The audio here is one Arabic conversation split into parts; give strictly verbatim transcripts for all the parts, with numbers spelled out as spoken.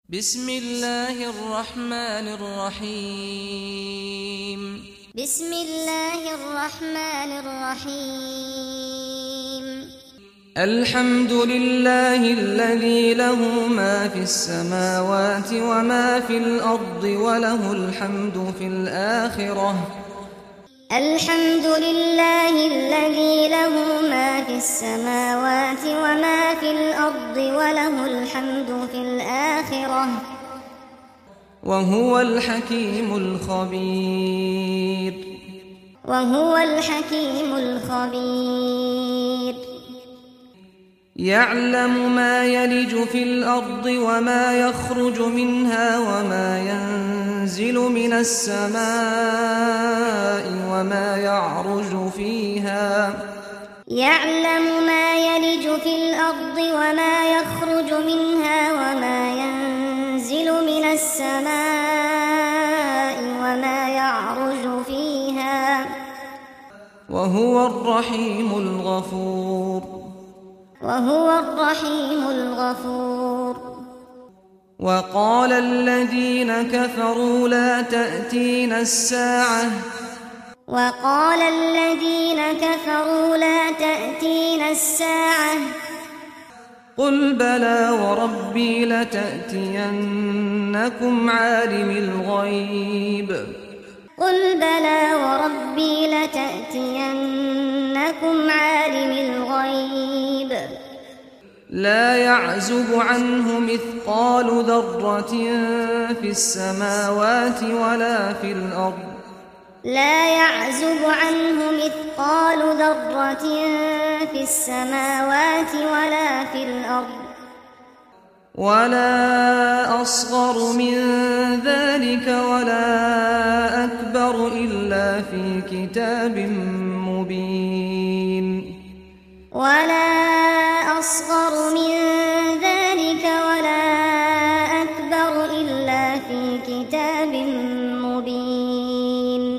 بسم الله الرحمن الرحيم بسم الله الرحمن الرحيم الحمد لله الذي له ما في السماوات وما في الأرض وله الحمد في الآخرة الحمد لله الذي له ما في السماوات وما في الأرض وله الحمد في الآخرة وهو الحكيم الخبير وهو الحكيم الخبير يعلم ما يلج في الأرض وما يخرج منها وما ينزل من السماء وما يعرج فيها يعلم ما يلج في الأرض وما يخرج منها وما ينزل من السماء وما يعرج فيها وهو الرحيم الغفور وهو الرحيم الغفور وقال الذين كفروا لا تأتينا الساعة وقال الذين كفروا لا تأتينا الساعة قل بلى وربي لتأتينكم عالم الغيب قل بلى وربي لتأتينكم عالم الغيب لا يعزب عنه مثقال ذرة في السماوات ولا في الأرض لا يعزب عنه مثقال ذرة في السماوات ولا في الأرض ولا أصغر من ذلك ولا أكبر إلا في كتاب مبين ولا أصغر من ذلك ولا أكبر إلا في كتاب مبين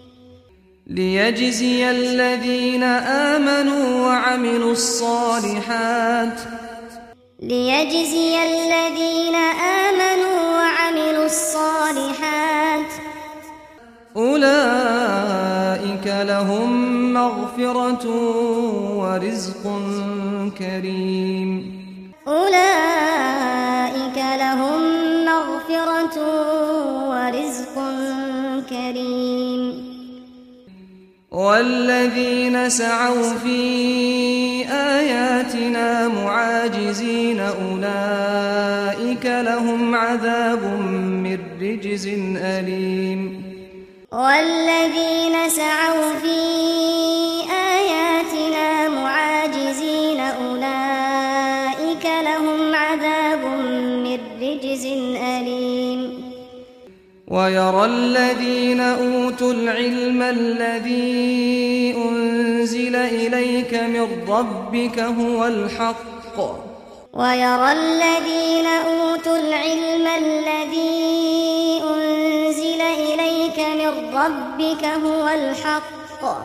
ليجزي الذين آمنوا وعملوا الصالحات ليجزي الذين آمنوا وعملوا الصالحات أولئك لهم مغفرة ورزق كريم أولئك لهم مغفرة ورزق كريم والذين سعوا في آياتنا معاجزين أولئك لهم عذاب من رجز أليم والذين سعوا في آياتنا معاجزين أولئك لهم عذاب من رجز أليم ويرى الذين أوتوا العلم الذي أنزل إليك من ربك هو الحق ويرى الذين أوتوا العلم الذي أنزل إليك من ربك هو الحق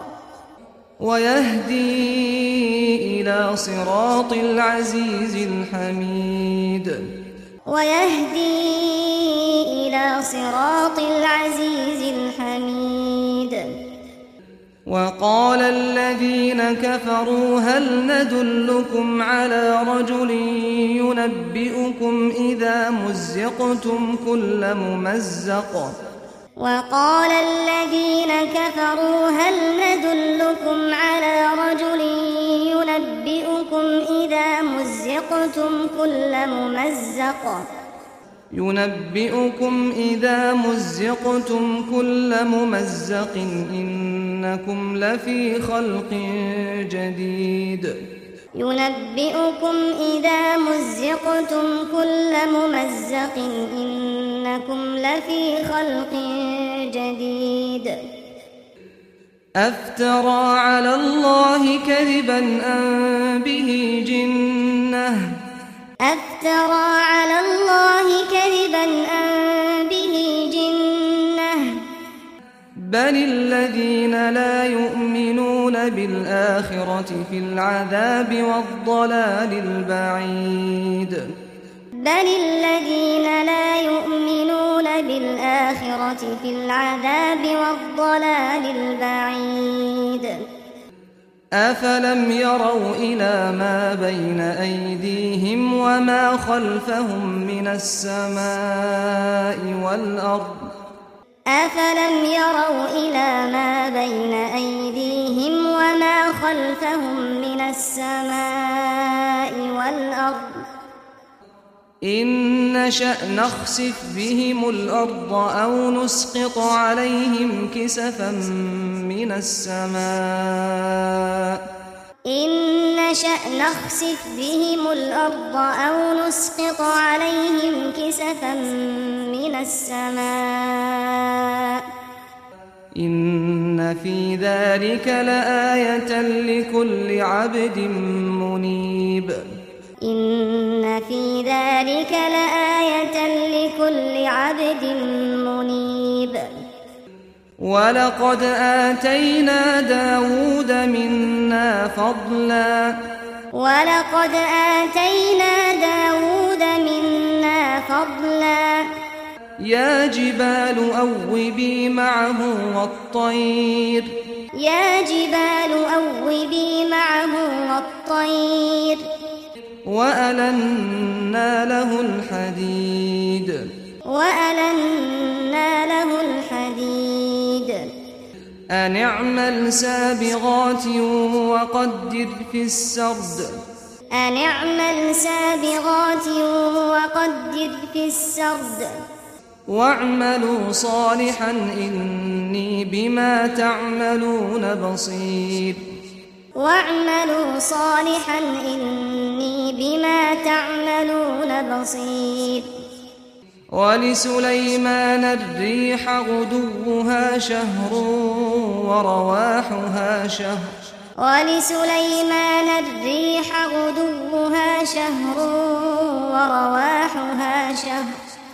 ويهدي إلى صراط العزيز الحميد ويهدي إلى صراط العزيز الحميد وقال الذين كفروا هل ندلكم على رجل ينبئكم إذا مزقتم كل ممزق وقال الذين كفروا هل ندلكم على رجل ينبئكم إذا مزقتم كل ممزق ينبئكم إذا مزقتم كل ممزق إنكم لفي خلق جديد ينبئكم إذا مزقتم كل ممزق إنكم لفي خلق جديد أفترى على الله كذبا أم به جنة أفترى على الله كذبا أم به جنة بل الذين لا يؤمنون بالآخرة في العذاب والضلال البعيد بل الذين لا الآخرة في العذاب والضلال البعيد. أفلم يروا إلى ما بين أيديهم وما خلفهم من السماء والأرض أفلم يروا إلى ما بين أيديهم وما خلفهم من السماء والأرض إن نشأ نخسف بهم الأرض أو نسقط عليهم كسفا من السماء إن نشأ نخسف بهم الأرض أو نسقط عليهم كسفا من السماء إن في ذلك لآية لكل عبد منيب. إن في ذلك لآية لكل عبد منيب. ولقد آتينا داود منا فضلا ولقد آتينا داود منا فضلا يا جبال أوبي معه والطير يا جبال أوبي معه والطير وألنا له الحديد وألنا له الحديد أن اعمل سابغات وقدر في السرد أن اعمل سابغات وقدر في السرد واعملوا صالحا إني بما تعملون بصير واعملوا صالحا إني بما تعملون بصير. ولسليمان الريح غدوها شهر ورواحها شهر ولسليمان الريح غدوها شهر ورواحها شهر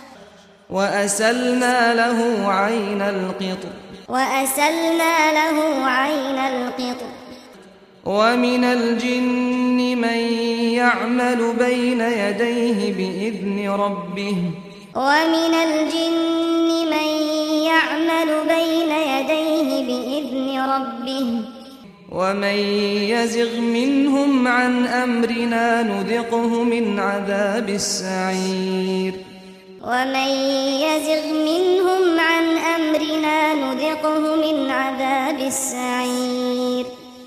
وأسلنا له عين القطر وأسلنا له عين القطر ومن الجن من يعمل بين يديه بإذن ربه ومن الجن من يعمل بين يديه بإذن ربه ومن يزغ منهم عن أمرنا نذقه من عذاب السعير ومن يزغ منهم عن أمرنا نذقه من عذاب السعير.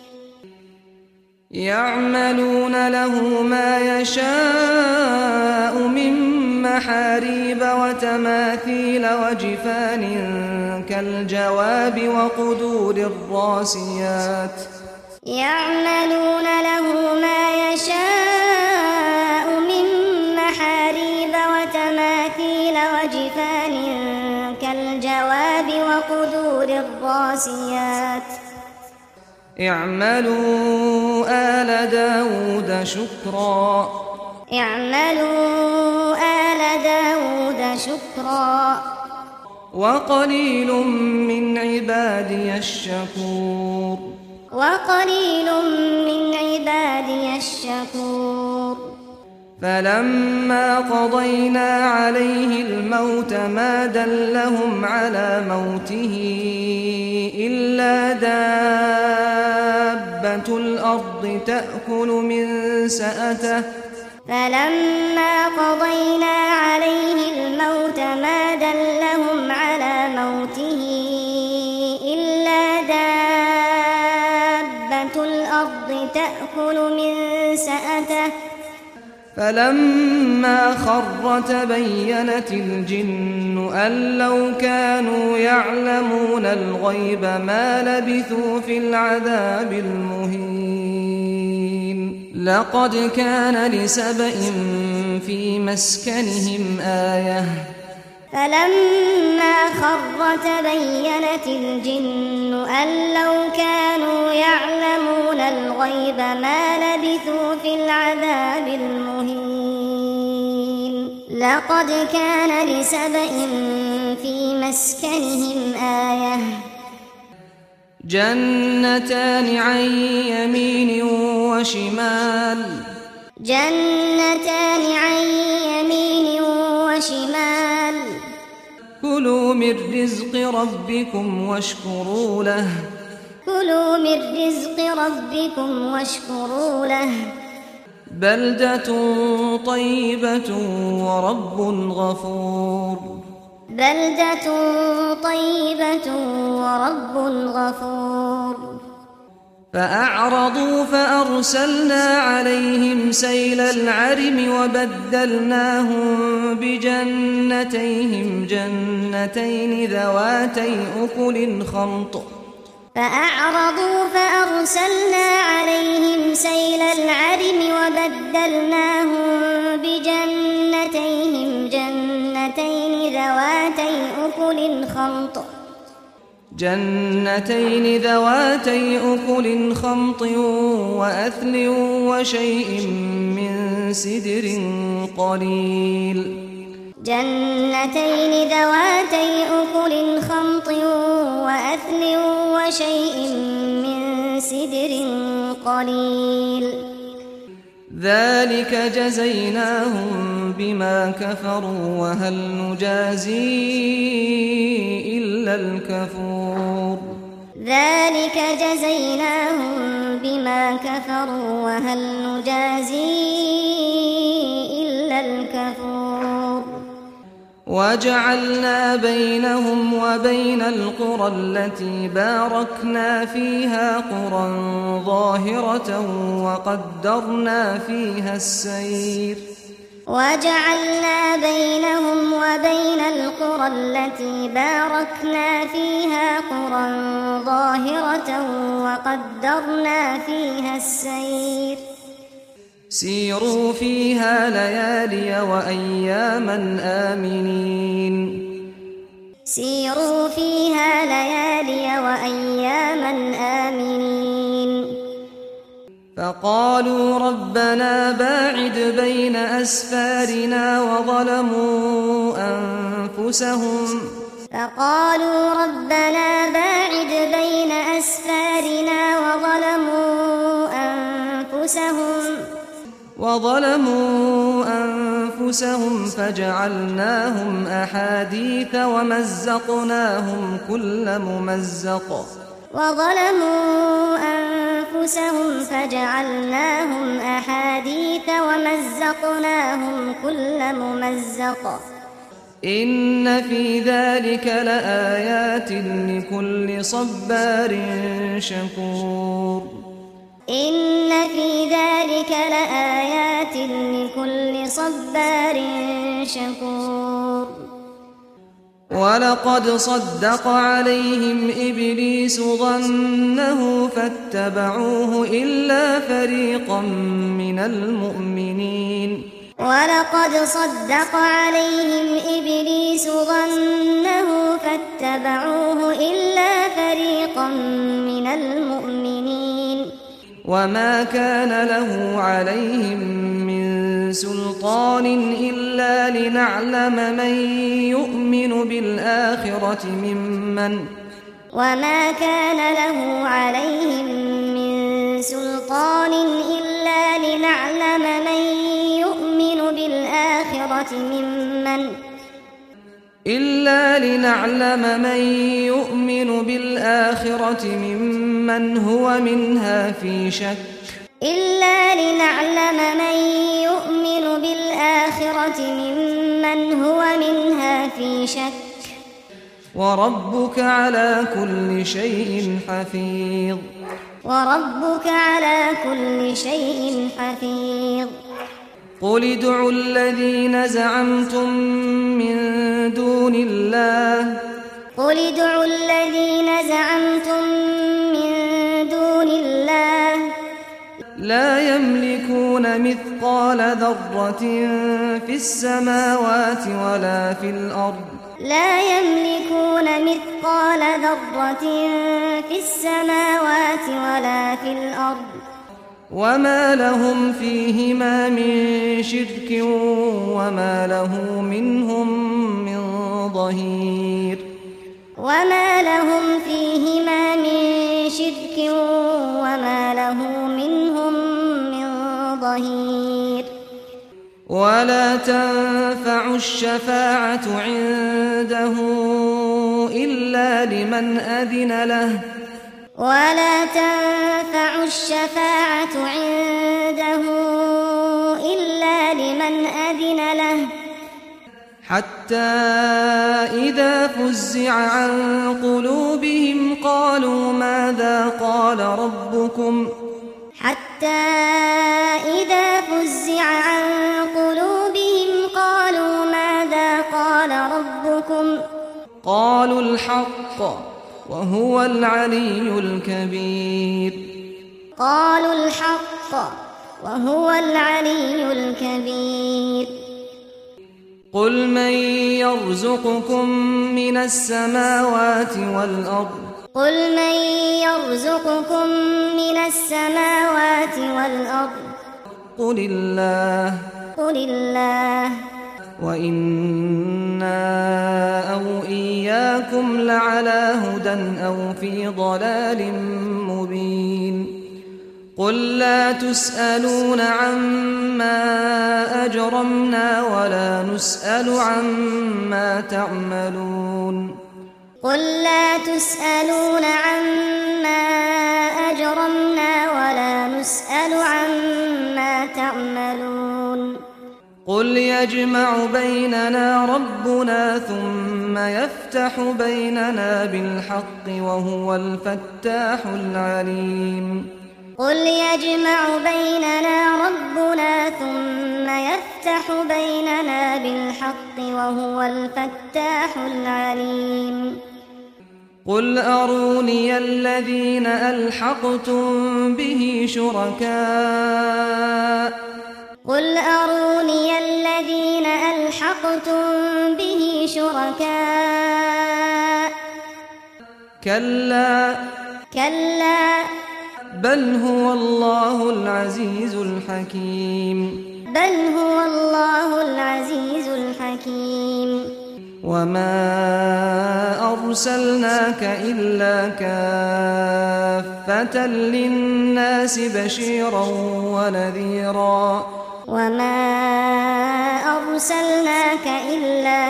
يعملون له ما يشاء من محاريب وتماثيل وجفان كالجواب وقدور الراسيات يعملون له ما يشاء من محاريب وتماثيل وجفان كالجواب وقدور الراسيات اعملوا آل داود شكرا اعملوا آل داود شكرا وقليل من عبادي الشكور وقليل من عبادي الشكور. فلما قضينا عليه الموت ما دلهم على موته إلا دابة الأرض تأكل من سأته فلما قضينا عليه الموت ما دلهم على موته إلا دابة الأرض تأكل من سأته فلما خر تبينت الجن أن لو كانوا يعلمون الغيب ما لبثوا في العذاب المهين. لقد كان لسبإ في مسكنهم آية فلما خر تبينت الجن أن لو كانوا يعلمون الغيب ما لبثوا في العذاب المهين. لقد كان لسبإ في مسكنهم آية جنتان عن يمين وشمال جنتان عن يمين وشمال كلوا من رزق ربكم واشكروا له كلوا من رزق ربكم واشكروا له بلدة طيبة ورب غفور بلدة طيبة ورب غفور فأعرضوا فأرسلنا عليهم سيل العرم وبدلناهم بجنتيهم جنتين ذواتي أكل خمط فأعرضوا فأرسلنا عليهم سيل العرم وبدلناهم بجنتيهم جنتين ذواتي أكل خمط جنتين ذواتي أكل خمط وأثل وشيء من سدر قليل جنتين ذواتي أكل خمط وأثل وشيء من سدر قليل ذلك جزيناهم بما كفروا وهل نجازي إلا الكفور ذلك جزيناهم بما كفروا وهل نجازي إلا الكفور وجعلنا بينهم وبين القرى التي باركنا فيها قرى ظاهرة وقدرنا فيها السير وجعلنا بينهم وبين القرى التي باركنا فيها قرى ظاهرة وقدرنا فيها السير سيروا فيها ليالي وأياما آمنين سيروا فيها ليالي وأياما آمنين فقالوا ربنا باعد بين أسفارنا وظلموا أنفسهم فقالوا ربنا باعد بين أسفارنا وظلموا أنفسهم وظلموا أنفسهم فجعلناهم أحاديث ومزقناهم كل ممزق وظلموا أنفسهم فجعلناهم أحاديث ومزقناهم كل ممزق إن في ذلك لآيات لكل صبار شكور إن في ذلك لآيات لكل صبار شكور ولقد صدق عليهم إبليس ظنه فاتبعوه إلا فريقا من المؤمنين ولقد صدق عليهم إبليس ظنه فاتبعوه إلا فريقا من المؤمنين وما كان له عليهم من سلطان إلا لنعلم من يؤمن بالآخرة ممن وما كان له عليهم من سلطان إلا لنعلم من يؤمن بالآخرة ممن إلا لنعلم من يؤمن بالآخرة ممن هو منها في شك إلا لنعلم من يؤمن بالآخرة ممن هو منها في شك وربك على كل شيء حفيظ وربك على كل شيء حفيظ قل ادعوا الذين زعمتم من دون الله قل ادعوا الذين زعمتم من دون الله لا يملكون مثقال ذرة في السماوات ولا في الأرض لا يملكون مثقال ذرة في السماوات ولا في الأرض وما لهم فيهما من شرك وما له منهم من ظهير وما لهم فيهما من شرك وما له منهم من ظهير ولا تنفع الشفاعة عنده إلا لمن أذن له ولا تنفع الشفاعة عنده إلا لمن أذن له حتى إذا فزع عن قلوبهم قالوا ماذا قال ربكم حتى إذا فزع عن قلوبهم قالوا ماذا قال ربكم قالوا الحق وهو العلي الكبير قالوا الحق وهو العلي الكبير قل من يرزقكم من السماوات والأرض قل من يرزقكم من السماوات والأرض قل الله قل الله وإنا أو إياكم لعلى هدى أو في ضلال مبين قل لا تسألون عما أجرمنا ولا نسأل عما تعملون قل لا تسألون عما أجرمنا ولا نسأل عما تعملون قل يجمع بيننا ربنا ثم يفتح بيننا بالحق وهو الفتاح العليم قل يجمع بيننا ربنا ثم يفتح بيننا بالحق وهو الفتاح العليم قل أروني الذين ألحقتم به شركاء قل أروني الذين ألحقتم به شركاء كلا كلا بل هو الله العزيز الحكيم بل هو الله العزيز الحكيم وما أرسلناك إلا كافة للناس بشيرا ونذيرا وما أرسلناك إلا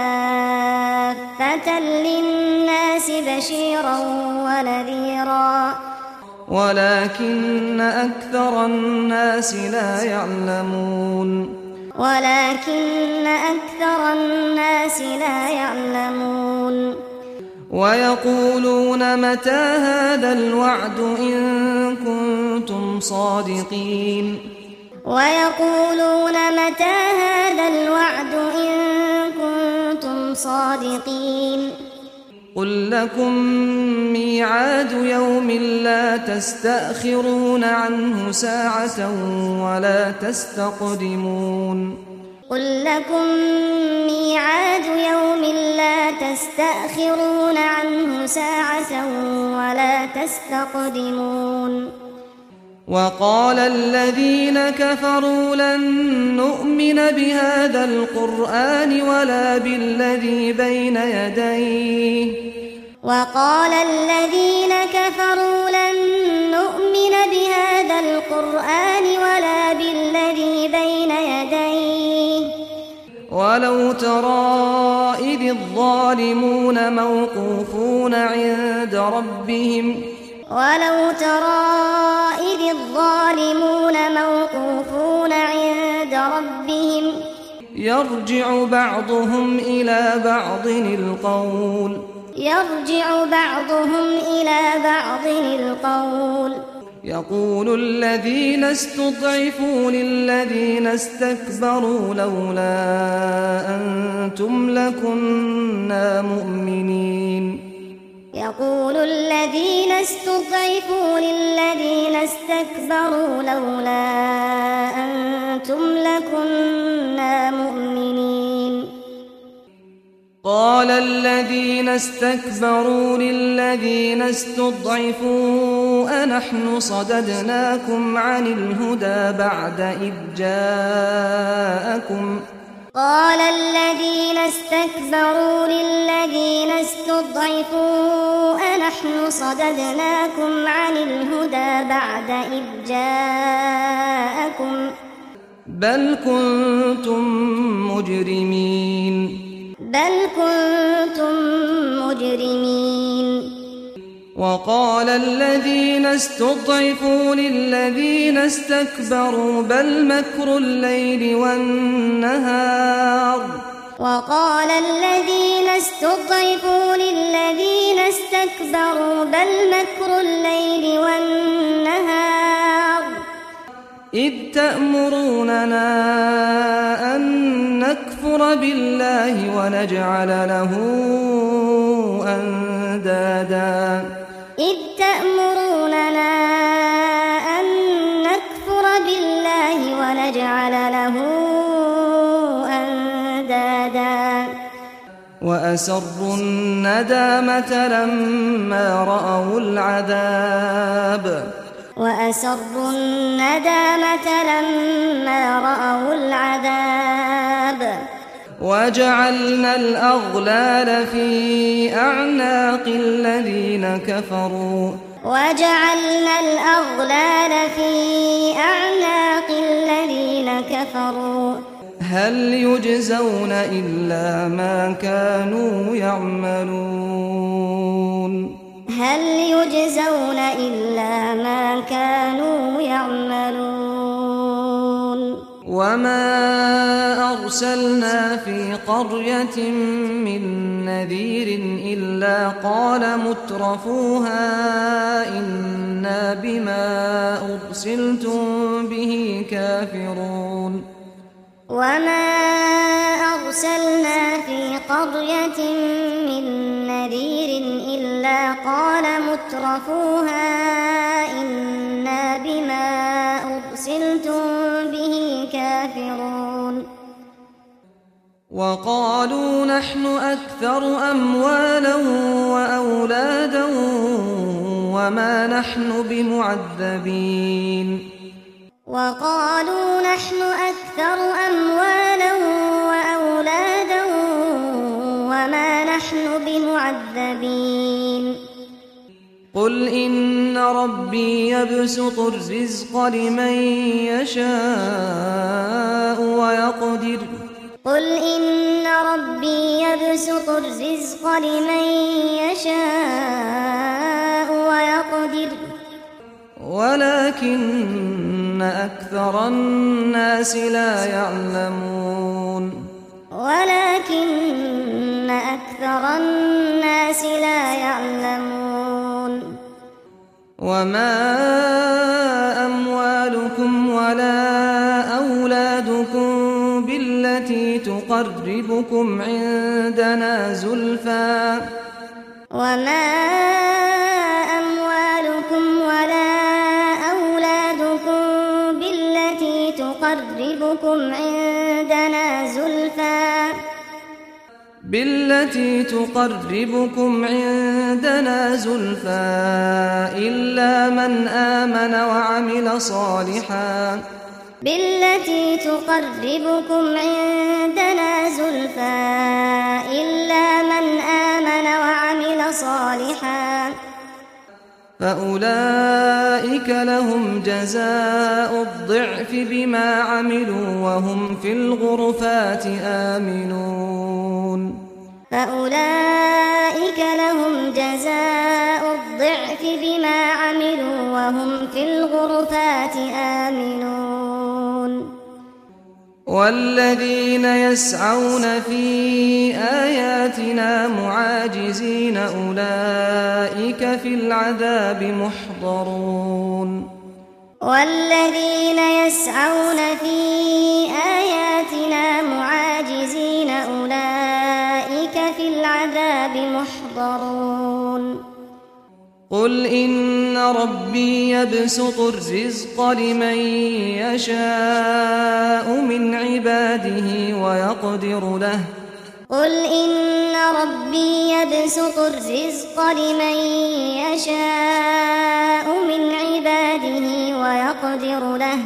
كافة للناس بشيرا ونذيرا ولكن أكثر الناس لا يعلمون ولكن أكثر الناس لا يعلمون ويقولون متى هذا الوعد إن كنتم صادقين ويقولون متى هذا الوعد إن كنتم صادقين قل لكم ميعاد يوم لا تستأخرون عنه ساعة ولا تستقدمون قل لكم ميعاد يوم لا تستأخرون عنه ساعة ولا تستقدمون وقال الذين كفروا لن نؤمن بهذا القرآن ولا بالذي بين يديه وقال الذين كفروا لن نؤمن بهذا القرآن ولا بالذي بين يديه ولو ترى إذ الظالمون موقوفون عند ربهم ولو ترى إذ الظالمون موقوفون عند ربهم يرجع بعضهم إلى بعض القول يرجع بعضهم إلى بعض القول يقول الذين استضعفوا للذين استكبروا لولا أنتم لكنا مؤمنين يقول الذين استضعفوا للذين استكبروا لولا أنتم لكنا مؤمنين قال الذين استكبروا للذين استضعفوا أنحن صددناكم عن الهدى بعد إذ جاءكم قال الذين استكبروا للذين استضعفوا أنحن صددناكم عن الهدى بعد إذ جاءكم بل كنتم مجرمين بل كنتم مجرمين وقال الذين استضعفوا للذين استكبروا بل مكر الليل والنهار وقال الذين استضعفوا للذين استكبروا بل مكر الليل والنهار إذ تأمروننا أن نكفر بالله ونجعل له أندادا إذ تأمروننا أن نكفر بالله ونجعل له أندادا وأسروا الندامة لما رأوا العذاب وأسروا الندامة لما رأوا العذاب وجعلنا الأغلال في أعناق الذين كفروا وجعلنا الأغلال في أعناق الذين كفروا هل يجزون إلا ما كانوا يعملون هل يجزون إلا ما كانوا يعملون وما أرسلنا في قرية من نذير إلا قال مترفوها إنا بما أرسلتم به كافرون وما أرسلنا في قرية من نذير إلا قال مترفوها إنا بما أرسلتم به كافرون وقالوا نحن أكثر أموالا وأولادا وما نحن بمعذبين وقالوا نحن أكثر أموالا وأولادا وما نحن بمعذبين قل إن ربي يبسط الرزق لمن يشاء ويقدر قل إن ربي يبسط الرزق لمن يشاء ويقدر ولكن أكثر الناس لا يعلمون ولكن أكثر الناس لا يعلمون وما أموالكم ولا أولادكم بالتي تقربكم عندنا زلفى وما أموالكم ولا أولادكم بالتي تقربكم عندنا زلفى بالتي تقربكم عندنا زلفى إلا من آمن وعمل صالحا بالتي تقربكم عندنا زلفى إلا من آمن وعمل صالحا فأولئك لهم جزاء الضعف بما عملوا وهم في الغرفات آمنون فأولئك لهم جزاء الضعف بما عملوا وهم في الغرفات آمنون والذين يسعون في آياتنا معاجزين أولئك في العذاب محضرون والذين يسعون في آياتنا معاجزين أولئك في العذاب محضرون قل إن ربي يبسط الرزق لمن يشاء من عباده ويقدر له قل إن ربي يبسط الرزق لمن يشاء من عباده ويقدر له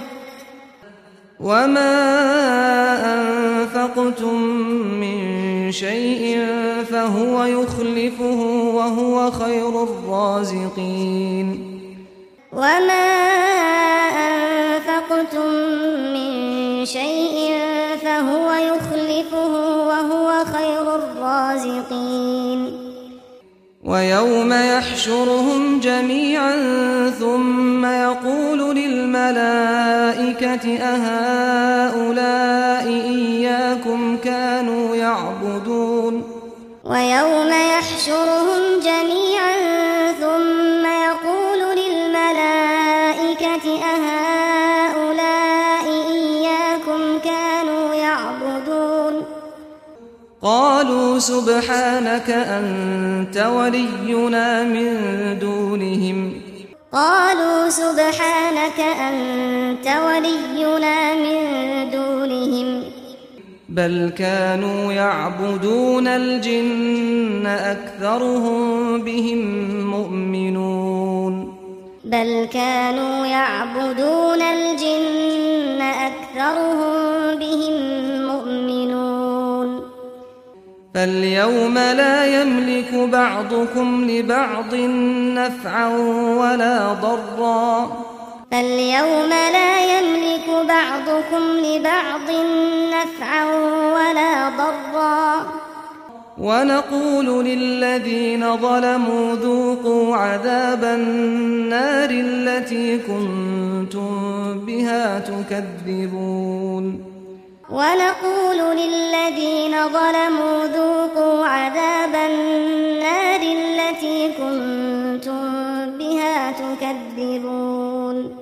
وما أنفقتم من شيء فهو يخلفه وهو خير الرازقين وما أنفقتم أنفقتم من شيء فهو يخلفه وهو خير الرازقين ويوم يحشرهم جميعا ثم يقول للملائكة أهؤلاء إياكم كانوا يعبدون ويوم يحشرهم جميعا ثم يقول للملائكة أهؤلاء إياكم كانوا يعبدون قالوا سبحانك أنت ولينا من دونهم قالوا سبحانك أنت ولينا من دونهم بل كانوا يعبدون الجن أكثرهم بهم مؤمنون بل كانوا يعبدون الجن أكثرهم بهم مؤمنون فاليوم لا يملك بعضكم لبعض نفعا ولا ضرا فاليوم لا يملك بعضكم لبعض نفعا ولا ضرا ونقول للذين ظلموا ذوقوا عذاب النار التي كنتم بها تكذبون ونقول للذين ظلموا ذوقوا عذاب النار التي كنتم بها تكذبون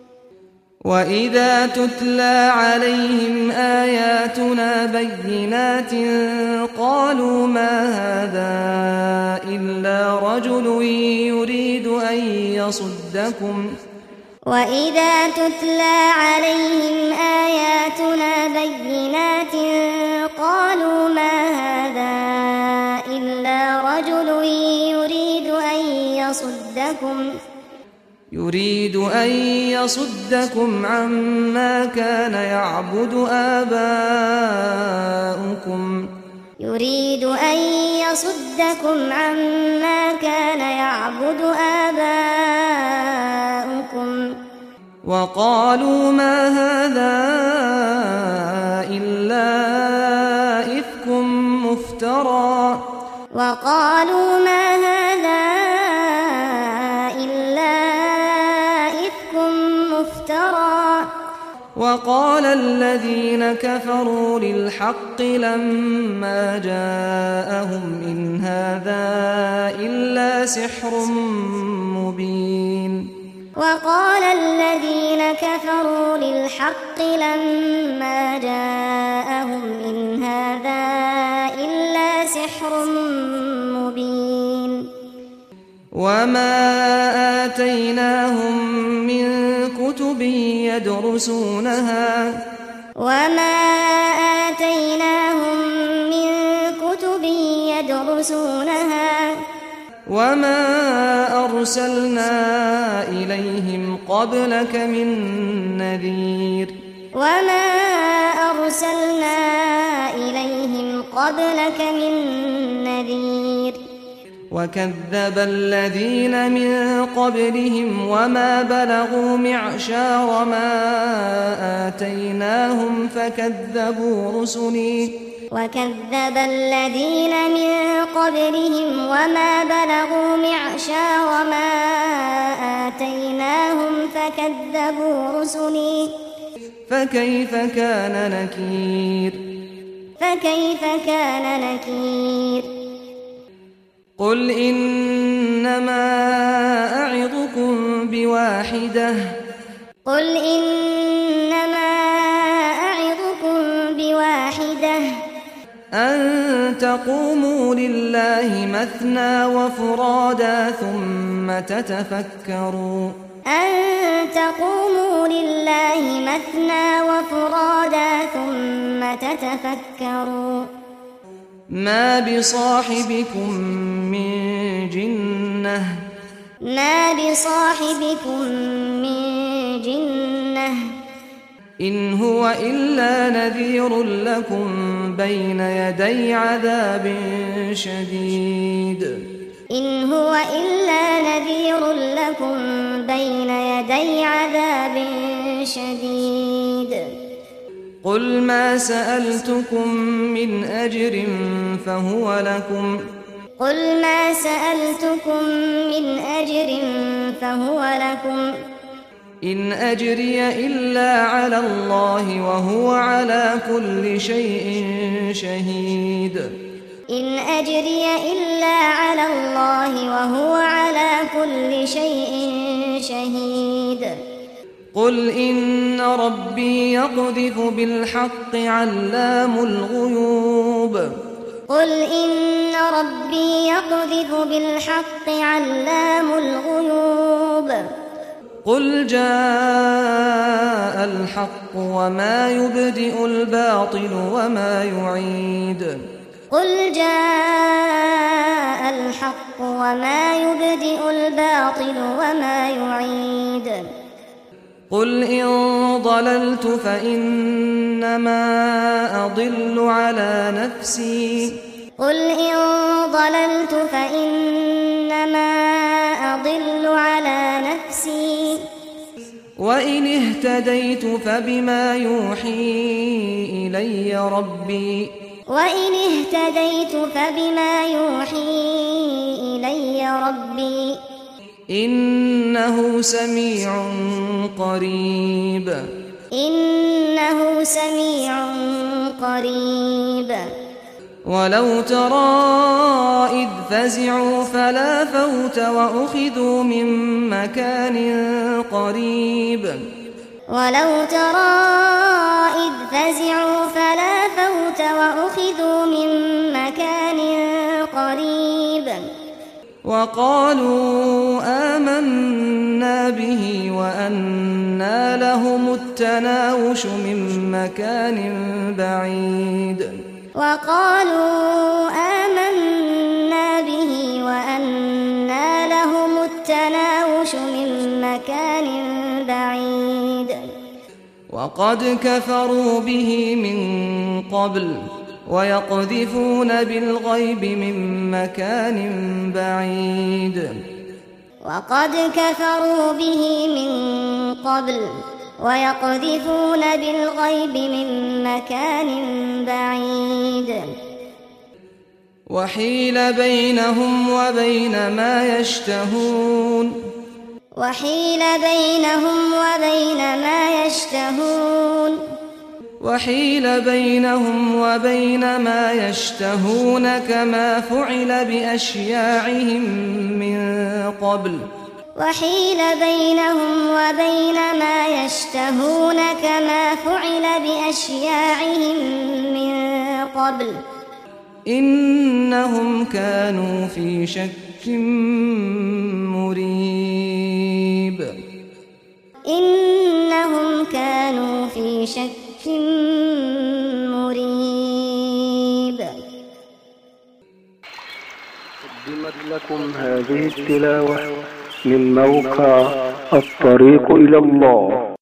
وإذا تتلى عليهم آياتنا بينات قالوا ما هذا إلا رجل يريد أن يصدكم وإذا تتلى عليهم آياتنا بينات قالوا ما هذا إلا رجل يريد أن يصدكم يريد أن يصدكم عما كان يعبد آباؤكم يريد أن يصدكم عما كان يعبد آباؤكم وقالوا ما هذا إلا إفك مفترى وقالوا ما هذا إلا إفك مفترى وقال الذين كفروا للحق لما جاءهم إن هذا إلا سحر مبين وقال الذين كفروا للحق لما جاءهم إن هذا إلا سحر مبين وما آتيناهم من كتب يدرسونها وما آتيناهم من كتب يدرسونها وما أرسلنا إليهم قبلك من نذير وما أرسلنا إليهم قبلك من نذير وكذب الذين من قبلهم وما بلغوا معشار ما آتيناهم فكذبوا رسلي وكذب الذين من قبلهم وما بلغوا معشار ما آتيناهم فكذبوا رسلي فكيف كان نكير فكيف كان نكير قل إنما أعظكم بواحدة قل إنما أعظكم بواحدة أن تقوموا لله مثنى وفرادا ثم تتفكروا أن تقوموا لله مثنى وفرادا ثم تتفكروا ما بصاحبكم من جنة ما بصاحبكم من جنة إن هو إلا نذير لكم بين يدي عذاب شديد إن هو إلا نذير لكم بين يدي عذاب شديد قل ما سألتكم من أجر فهو لكم قل ما سألتكم من أجر فهو لكم إن أجري إلا على الله وهو على كل شيء شهيد إن أجري إلا على الله وهو على كل شيء شهيد قل إن ربي يقذف بالحق علام الغيوب قل إن ربي يقذف بالحق علام الغيوب قل جاء الحق وما يبدئ الباطل وما يعيد قل جاء الحق وما يبدئ الباطل وما يعيد قل إن ضللت فإنما أضل على نفسي قل إن ضللت فإنما أضل على نفسي وإن اهتديت فبما يوحي إلي ربي وإن اهتديت فبما يوحي إلي ربي إنه سميع قريب إنه سميع قريب ولو ترى إذ فزعوا فلا فوت وأخذوا من مكان قريب ولو ترى إذ فزعوا فلا فوت وأخذوا من مكان قريب وقالوا آمنا به وأنى لهم التناوش من مكان بعيد وقالوا آمنا به وأنى لهم التناوش من مكان بعيد وقد كفروا به من قبل ويقذفون بالغيب من مكان بعيد وقد كفروا به من قبل ويقذفون بالغيب من مكان بعيد وحيل بينهم وبين ما يشتهون وحيل بينهم وبين ما يشتهون وحيل بينهم وبين ما يشتهون كما فعل بأشياعهم من قبل وحيل بينهم وبين ما يشتهون كما فعل بأشياعهم من قبل إنهم كانوا في شك مريب إنهم كانوا في شك مريب. قدمت لكم هذه التلاوة من موقع الطريق إلى الله.